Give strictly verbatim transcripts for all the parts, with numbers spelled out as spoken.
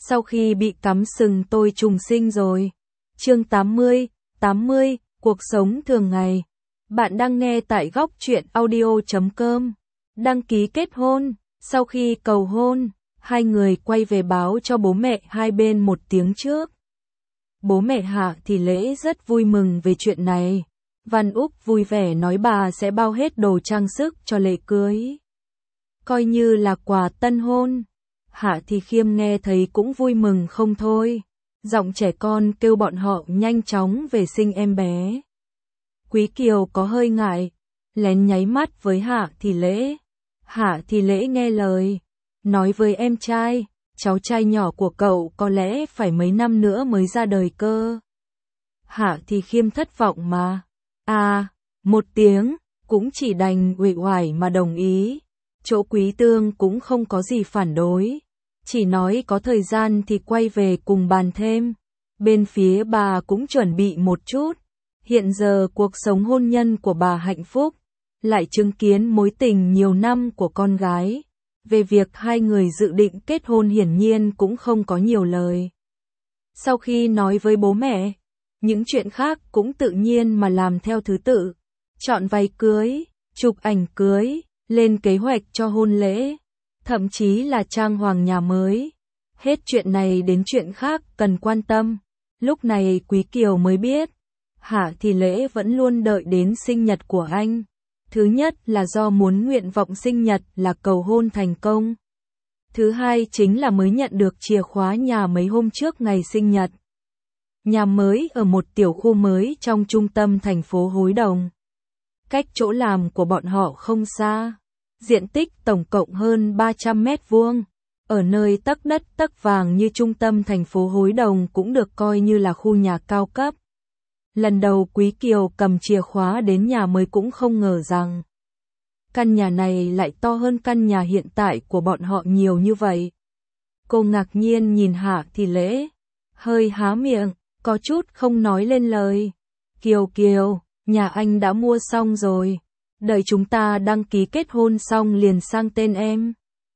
sau khi bị cắm sừng tôi trùng sinh rồi. Chương tám mươi, tám mươi, cuộc sống thường ngày. Bạn đang nghe tại góc truyện audio chấm com. Đăng ký kết hôn, sau khi cầu hôn, hai người quay về báo cho bố mẹ hai bên một tiếng trước. Bố mẹ Hạ Thị Lễ rất vui mừng về chuyện này. Văn Úc vui vẻ nói bà sẽ bao hết đồ trang sức cho lễ cưới, coi như là quà tân hôn. Hạ Thị Khiêm nghe thấy cũng vui mừng không thôi, giọng trẻ con kêu bọn họ nhanh chóng về sinh em bé. Quý Kiều có hơi ngại, lén nháy mắt với Hạ Thị Lễ. Hạ Thị Lễ nghe lời, nói với em trai, cháu trai nhỏ của cậu có lẽ phải mấy năm nữa mới ra đời cơ. Hạ Thị Khiêm thất vọng mà. À, một tiếng, cũng chỉ đành uể oải mà đồng ý. Chỗ Quý Tương cũng không có gì phản đối, chỉ nói có thời gian thì quay về cùng bàn thêm. Bên phía bà cũng chuẩn bị một chút. Hiện giờ cuộc sống hôn nhân của bà hạnh phúc, lại chứng kiến mối tình nhiều năm của con gái. Về việc hai người dự định kết hôn hiển nhiên cũng không có nhiều lời. Sau khi nói với bố mẹ, những chuyện khác cũng tự nhiên mà làm theo thứ tự. Chọn váy cưới, chụp ảnh cưới, lên kế hoạch cho hôn lễ, thậm chí là trang hoàng nhà mới. Hết chuyện này đến chuyện khác cần quan tâm. Lúc này Quý Kiều mới biết, Hạ Thị Lễ vẫn luôn đợi đến sinh nhật của anh. Thứ nhất là do muốn nguyện vọng sinh nhật là cầu hôn thành công. Thứ hai chính là mới nhận được chìa khóa nhà mấy hôm trước ngày sinh nhật. Nhà mới ở một tiểu khu mới trong trung tâm thành phố Hối Đồng. Cách chỗ làm của bọn họ không xa. Diện tích tổng cộng hơn ba trăm mét vuông. Ở nơi tấc đất tấc vàng như trung tâm thành phố Hối Đồng cũng được coi như là khu nhà cao cấp. Lần đầu Quý Kiều cầm chìa khóa đến nhà mới cũng không ngờ rằng căn nhà này lại to hơn căn nhà hiện tại của bọn họ nhiều như vậy. Cô ngạc nhiên nhìn Hạ Thị Lễ, hơi há miệng, có chút không nói lên lời. Kiều Kiều, nhà anh đã mua xong rồi, đợi chúng ta đăng ký kết hôn xong liền sang tên em.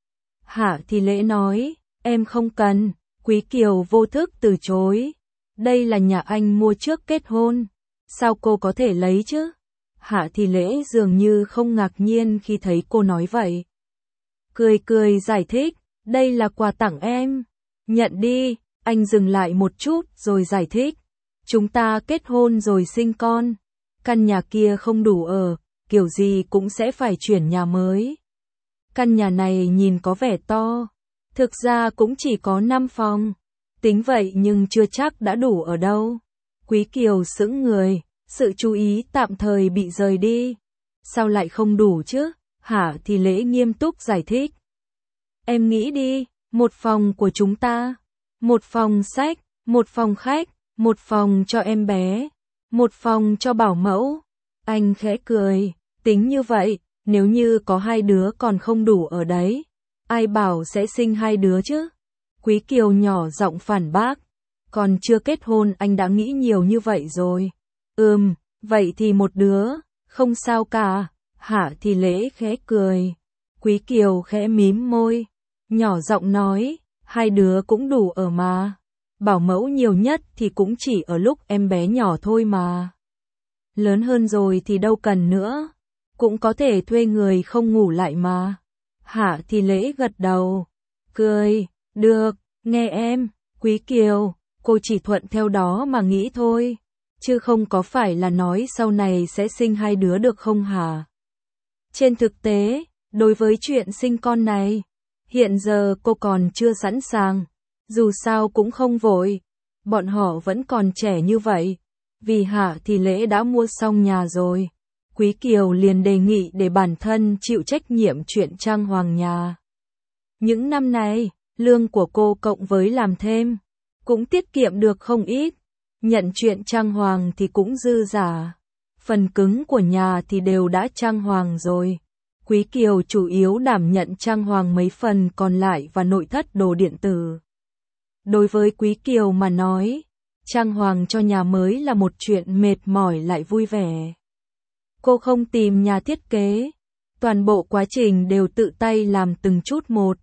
Hạ Thị Lễ nói, em không cần. Quý Kiều vô thức từ chối. Đây là nhà anh mua trước kết hôn, sao cô có thể lấy chứ? Hạ Thị Lễ dường như không ngạc nhiên khi thấy cô nói vậy. Cười cười giải thích, đây là quà tặng em. Nhận đi. Anh dừng lại một chút rồi giải thích. Chúng ta kết hôn rồi sinh con. Căn nhà kia không đủ ở, kiểu gì cũng sẽ phải chuyển nhà mới. Căn nhà này nhìn có vẻ to, thực ra cũng chỉ có năm phòng. Tính vậy nhưng chưa chắc đã đủ ở đâu. Quý Kiều sững người, sự chú ý tạm thời bị rời đi. Sao lại không đủ chứ? Hạ Thị Lễ nghiêm túc giải thích. Em nghĩ đi, một phòng của chúng ta, một phòng sách, một phòng khách, một phòng cho em bé, một phòng cho bảo mẫu. Anh khẽ cười, tính như vậy, nếu như có hai đứa còn không đủ ở đấy, ai bảo sẽ sinh hai đứa chứ? Quý Kiều nhỏ giọng phản bác, còn chưa kết hôn anh đã nghĩ nhiều như vậy rồi. Ừm, vậy thì một đứa, không sao cả. Hạ Thị Lễ khẽ cười. Quý Kiều khẽ mím môi, nhỏ giọng nói, hai đứa cũng đủ ở mà. Bảo mẫu nhiều nhất thì cũng chỉ ở lúc em bé nhỏ thôi mà. Lớn hơn rồi thì đâu cần nữa, cũng có thể thuê người không ngủ lại mà. Hạ Thị Lễ gật đầu, cười, được, nghe em. Quý Kiều, cô chỉ thuận theo đó mà nghĩ thôi, chứ không có phải là nói sau này sẽ sinh hai đứa được không hả? Trên thực tế, đối với chuyện sinh con này, hiện giờ cô còn chưa sẵn sàng, dù sao cũng không vội, bọn họ vẫn còn trẻ như vậy. Vì Hạ Thị Lễ đã mua xong nhà rồi, Quý Kiều liền đề nghị để bản thân chịu trách nhiệm chuyện trang hoàng nhà. Những năm này, lương của cô cộng với làm thêm, cũng tiết kiệm được không ít. Nhận chuyện trang hoàng thì cũng dư giả. Phần cứng của nhà thì đều đã trang hoàng rồi. Quý Kiều chủ yếu đảm nhận trang hoàng mấy phần còn lại và nội thất đồ điện tử. Đối với Quý Kiều mà nói, trang hoàng cho nhà mới là một chuyện mệt mỏi lại vui vẻ. Cô không tìm nhà thiết kế, toàn bộ quá trình đều tự tay làm từng chút một.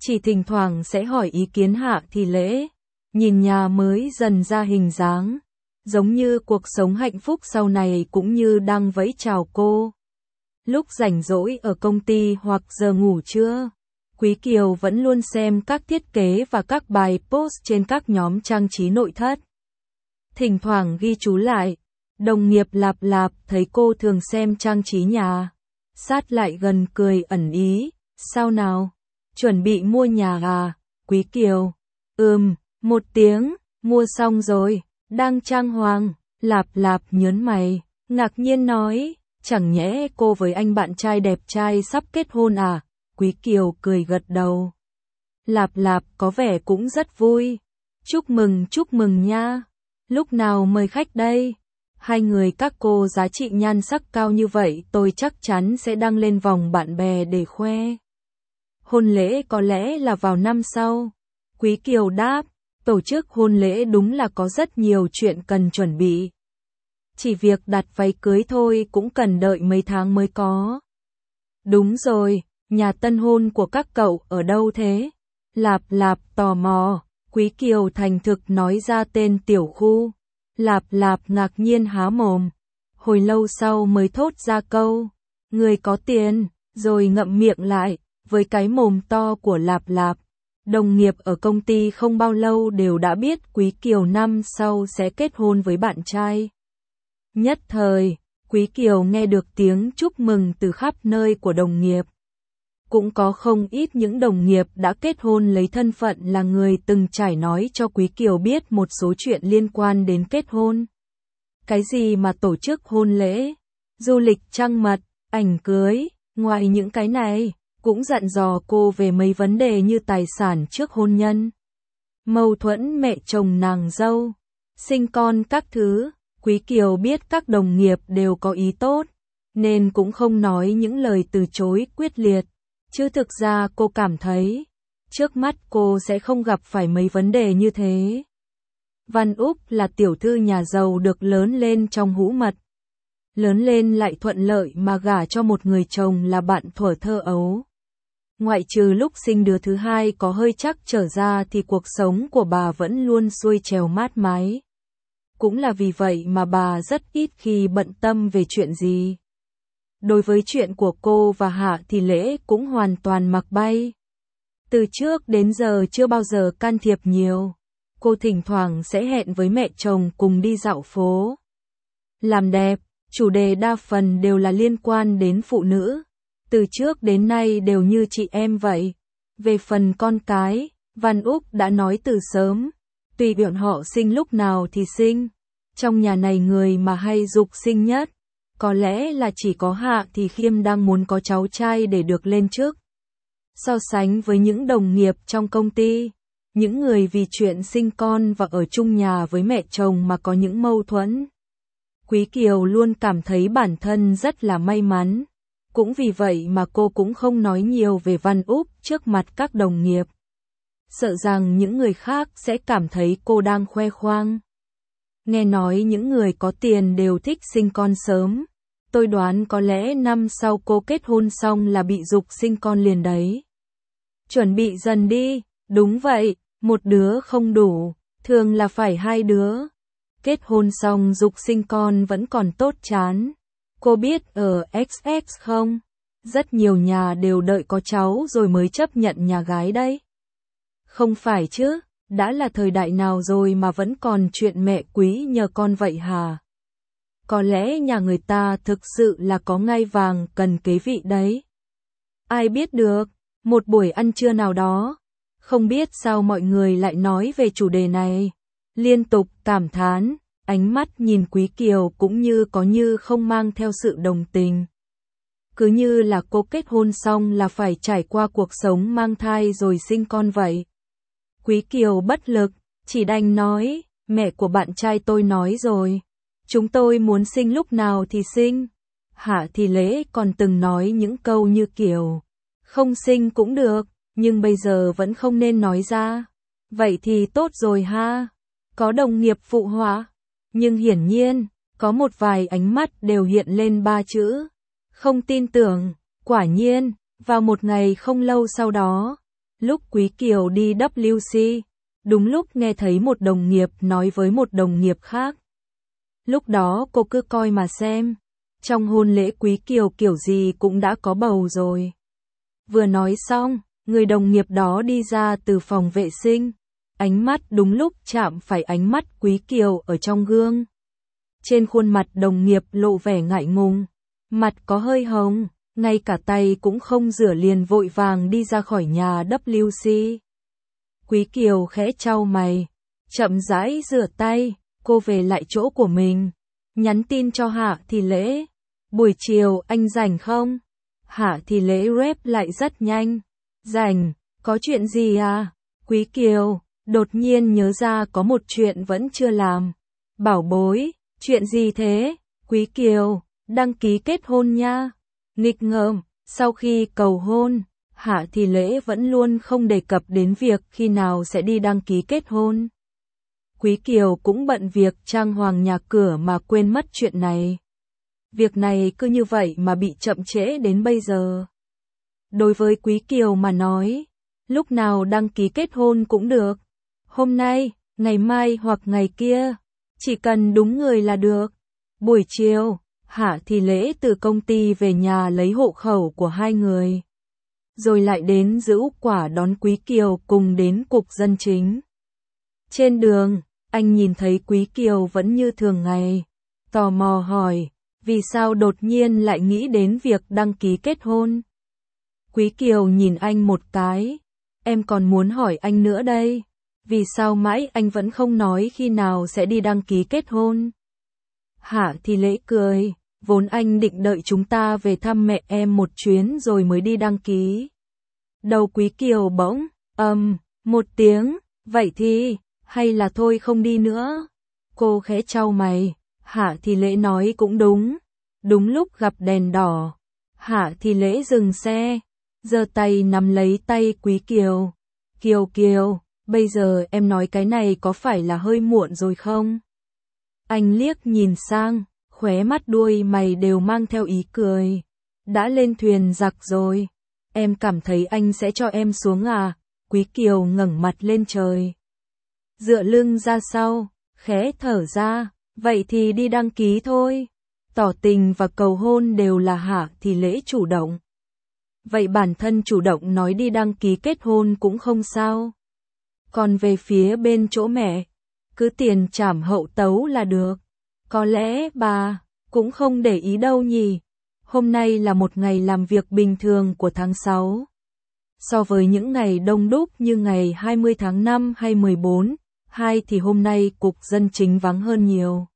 chỉ thỉnh thoảng sẽ hỏi ý kiến Hạ Thì Lễ, nhìn nhà mới dần ra hình dáng, giống như cuộc sống hạnh phúc sau này cũng như đang vẫy chào cô. Lúc rảnh rỗi ở công ty hoặc giờ ngủ trưa, Quý Kiều vẫn luôn xem các thiết kế và các bài post trên các nhóm trang trí nội thất. Thỉnh thoảng ghi chú lại, đồng nghiệp Lạp Lạp thấy cô thường xem trang trí nhà, sát lại gần cười ẩn ý, sao nào, chuẩn bị mua nhà à, Quý Kiều, ừm, một tiếng, mua xong rồi, đang trang hoàng, Lạp Lạp nhớn mày, ngạc nhiên nói, chẳng nhẽ cô với anh bạn trai đẹp trai sắp kết hôn à, Quý Kiều cười gật đầu. Lạp Lạp có vẻ cũng rất vui, chúc mừng chúc mừng nha, lúc nào mời khách đây? Hai người các cô giá trị nhan sắc cao như vậy tôi chắc chắn sẽ đăng lên vòng bạn bè để khoe. Hôn lễ có lẽ là vào năm sau. Quý Kiều đáp, tổ chức hôn lễ đúng là có rất nhiều chuyện cần chuẩn bị. Chỉ việc đặt váy cưới thôi cũng cần đợi mấy tháng mới có. Đúng rồi, nhà tân hôn của các cậu ở đâu thế? Lạp Lạp tò mò, Quý Kiều thành thực nói ra tên tiểu khu. Lạp Lạp ngạc nhiên há mồm, hồi lâu sau mới thốt ra câu, người có tiền, rồi ngậm miệng lại, với cái mồm to của Lạp Lạp. Đồng nghiệp ở công ty không bao lâu đều đã biết Quý Kiều năm sau sẽ kết hôn với bạn trai. Nhất thời, Quý Kiều nghe được tiếng chúc mừng từ khắp nơi của đồng nghiệp. Cũng có không ít những đồng nghiệp đã kết hôn lấy thân phận là người từng trải nói cho Quý Kiều biết một số chuyện liên quan đến kết hôn. Cái gì mà tổ chức hôn lễ, du lịch trăng mật, ảnh cưới, ngoài những cái này, cũng dặn dò cô về mấy vấn đề như tài sản trước hôn nhân, mâu thuẫn mẹ chồng nàng dâu, sinh con các thứ. Quý Kiều biết các đồng nghiệp đều có ý tốt, nên cũng không nói những lời từ chối quyết liệt. Chứ thực ra cô cảm thấy, trước mắt cô sẽ không gặp phải mấy vấn đề như thế. Văn Úc là tiểu thư nhà giàu được lớn lên trong hũ mật. Lớn lên lại thuận lợi mà gả cho một người chồng là bạn thuở thơ ấu. Ngoại trừ lúc sinh đứa thứ hai có hơi chắc trở ra thì cuộc sống của bà vẫn luôn xuôi trèo mát mái. Cũng là vì vậy mà bà rất ít khi bận tâm về chuyện gì. Đối với chuyện của cô và Hạ Thì Lễ cũng hoàn toàn mặc bay. Từ trước đến giờ chưa bao giờ can thiệp nhiều. Cô thỉnh thoảng sẽ hẹn với mẹ chồng cùng đi dạo phố. Làm đẹp, chủ đề đa phần đều là liên quan đến phụ nữ. Từ trước đến nay đều như chị em vậy. Về phần con cái, Văn Úc đã nói từ sớm. Tùy bọn họ sinh lúc nào thì sinh. Trong nhà này người mà hay dục sinh nhất, có lẽ là chỉ có Hạ Thì Khiêm đang muốn có cháu trai để được lên chức. So sánh với những đồng nghiệp trong công ty, những người vì chuyện sinh con và ở chung nhà với mẹ chồng mà có những mâu thuẫn, Quý Kiều luôn cảm thấy bản thân rất là may mắn. Cũng vì vậy mà cô cũng không nói nhiều về Văn Úc trước mặt các đồng nghiệp. Sợ rằng những người khác sẽ cảm thấy cô đang khoe khoang. Nghe nói những người có tiền đều thích sinh con sớm. Tôi đoán có lẽ năm sau cô kết hôn xong là bị giục sinh con liền đấy. Chuẩn bị dần đi, đúng vậy, một đứa không đủ, thường là phải hai đứa. Kết hôn xong giục sinh con vẫn còn tốt chán. Cô biết ở ích ích không? Rất nhiều nhà đều đợi có cháu rồi mới chấp nhận nhà gái đấy. Không phải chứ, đã là thời đại nào rồi mà vẫn còn chuyện mẹ quý nhờ con vậy hả? Có lẽ nhà người ta thực sự là có ngai vàng cần kế vị đấy. Ai biết được, một buổi ăn trưa nào đó, không biết sao mọi người lại nói về chủ đề này. Liên tục cảm thán, ánh mắt nhìn Quý Kiều cũng như có như không mang theo sự đồng tình. Cứ như là cô kết hôn xong là phải trải qua cuộc sống mang thai rồi sinh con vậy. Quý Kiều bất lực, chỉ đành nói, mẹ của bạn trai tôi nói rồi. Chúng tôi muốn sinh lúc nào thì sinh. Hạ Thì Lễ còn từng nói những câu như kiểu, không sinh cũng được, nhưng bây giờ vẫn không nên nói ra. Vậy thì tốt rồi ha. Có đồng nghiệp phụ họa. Nhưng hiển nhiên, có một vài ánh mắt đều hiện lên ba chữ. Không tin tưởng. Quả nhiên, vào một ngày không lâu sau đó, Lúc Quý Kiều đi W C, đúng lúc nghe thấy một đồng nghiệp nói với một đồng nghiệp khác. Lúc đó cô cứ coi mà xem, trong hôn lễ Quý Kiều kiểu gì cũng đã có bầu rồi. Vừa nói xong, người đồng nghiệp đó đi ra từ phòng vệ sinh, ánh mắt đúng lúc chạm phải ánh mắt Quý Kiều ở trong gương. Trên khuôn mặt đồng nghiệp lộ vẻ ngại ngùng, mặt có hơi hồng, ngay cả tay cũng không rửa liền vội vàng đi ra khỏi nhà W C. Quý Kiều khẽ chau mày, chậm rãi rửa tay, cô về lại chỗ của mình, nhắn tin cho Hạ Thì Lễ. Buổi chiều anh rảnh không? Hạ Thì Lễ rep lại rất nhanh. Rảnh, có chuyện gì à? Quý Kiều đột nhiên nhớ ra có một chuyện vẫn chưa làm. Bảo bối, chuyện gì thế? Quý Kiều, đăng ký kết hôn nha. Nghịch ngợm, sau khi cầu hôn, Hạ Thì Lễ vẫn luôn không đề cập đến việc khi nào sẽ đi đăng ký kết hôn. Quý Kiều cũng bận việc trang hoàng nhà cửa mà quên mất chuyện này. Việc này cứ như vậy mà bị chậm trễ đến bây giờ. Đối với Quý Kiều mà nói, lúc nào đăng ký kết hôn cũng được. Hôm nay, ngày mai hoặc ngày kia, chỉ cần đúng người là được. Buổi chiều, Hạ Thì Lễ từ công ty về nhà lấy hộ khẩu của hai người. Rồi lại đến giữ quả đón Quý Kiều cùng đến cục dân chính. Trên đường, anh nhìn thấy Quý Kiều vẫn như thường ngày. Tò mò hỏi, vì sao đột nhiên lại nghĩ đến việc đăng ký kết hôn? Quý Kiều nhìn anh một cái. Em còn muốn hỏi anh nữa đây. Vì sao mãi anh vẫn không nói khi nào sẽ đi đăng ký kết hôn? Hạ Thì Lễ cười. Vốn anh định đợi chúng ta về thăm mẹ em một chuyến rồi mới đi đăng ký. Đầu Quý Kiều bỗng, ầm, um, một tiếng, vậy thì, hay là thôi không đi nữa. Cô khẽ chau mày, Hạ Thì Lễ nói cũng đúng. Đúng lúc gặp đèn đỏ, Hạ Thì Lễ dừng xe, giơ tay nắm lấy tay Quý Kiều. Kiều Kiều, bây giờ em nói cái này có phải là hơi muộn rồi không? Anh liếc nhìn sang, khóe mắt đuôi mày đều mang theo ý cười. Đã lên thuyền giặc rồi, em cảm thấy anh sẽ cho em xuống à? Quý Kiều ngẩng mặt lên trời, dựa lưng ra sau, khẽ thở ra, vậy thì đi đăng ký thôi. Tỏ tình và cầu hôn đều là Hạ Thì Lễ chủ động. Vậy bản thân chủ động nói đi đăng ký kết hôn cũng không sao. Còn về phía bên chỗ mẹ, cứ tiền trảm hậu tấu là được. Có lẽ bà cũng không để ý đâu nhỉ. Hôm nay là một ngày làm việc bình thường của tháng sáu. So với những ngày đông đúc như ngày hai mươi tháng năm hay mười bốn, hai thì hôm nay cục dân chính vắng hơn nhiều.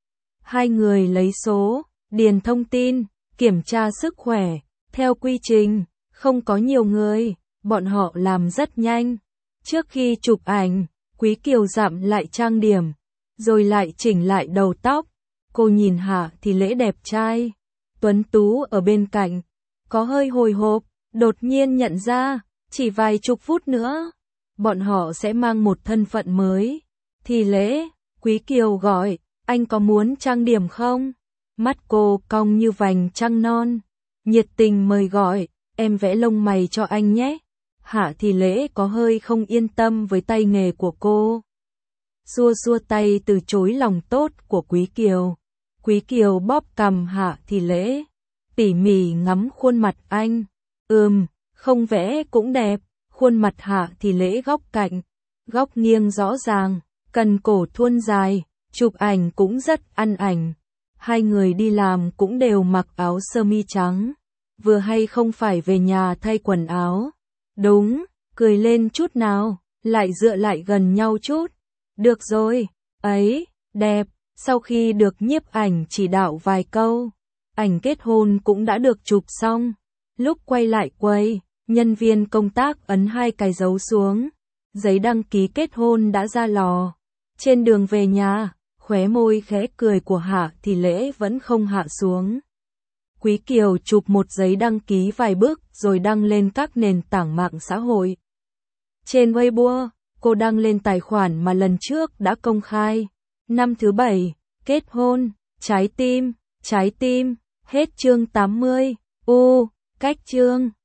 Hai người lấy số, điền thông tin, kiểm tra sức khỏe, theo quy trình, không có nhiều người, bọn họ làm rất nhanh. Trước khi chụp ảnh, Quý Kiều dặm lại trang điểm, rồi lại chỉnh lại đầu tóc. Cô nhìn Hạ Thì Lễ đẹp trai, tuấn tú ở bên cạnh, có hơi hồi hộp, đột nhiên nhận ra, chỉ vài chục phút nữa, bọn họ sẽ mang một thân phận mới. Thì Lễ, Quý Kiều gọi, anh có muốn trang điểm không? Mắt cô cong như vành trăng non, nhiệt tình mời gọi, em vẽ lông mày cho anh nhé. Hạ Thì Lễ có hơi không yên tâm với tay nghề của cô. Xua xua tay từ chối lòng tốt của Quý Kiều. Quý Kiều bóp cằm Hạ Thì Lễ, tỉ mỉ ngắm khuôn mặt anh. Ừm, không vẽ cũng đẹp. Khuôn mặt Hạ Thì Lễ góc cạnh, góc nghiêng rõ ràng, cần cổ thuôn dài, chụp ảnh cũng rất ăn ảnh. Hai người đi làm cũng đều mặc áo sơ mi trắng, vừa hay không phải về nhà thay quần áo. Đúng, cười lên chút nào, lại dựa lại gần nhau chút. Được rồi, ấy, đẹp. Sau khi được nhiếp ảnh chỉ đạo vài câu, ảnh kết hôn cũng đã được chụp xong. Lúc quay lại quầy, nhân viên công tác ấn hai cái dấu xuống. Giấy đăng ký kết hôn đã ra lò. Trên đường về nhà, khóe môi khẽ cười của Hạ Thì Lễ vẫn không hạ xuống. Quý Kiều chụp một giấy đăng ký vài bước rồi đăng lên các nền tảng mạng xã hội. Trên Weibo, cô đăng lên tài khoản mà lần trước đã công khai. Năm thứ bảy, kết hôn, trái tim, trái tim, hết chương tám mươi, u, cách chương.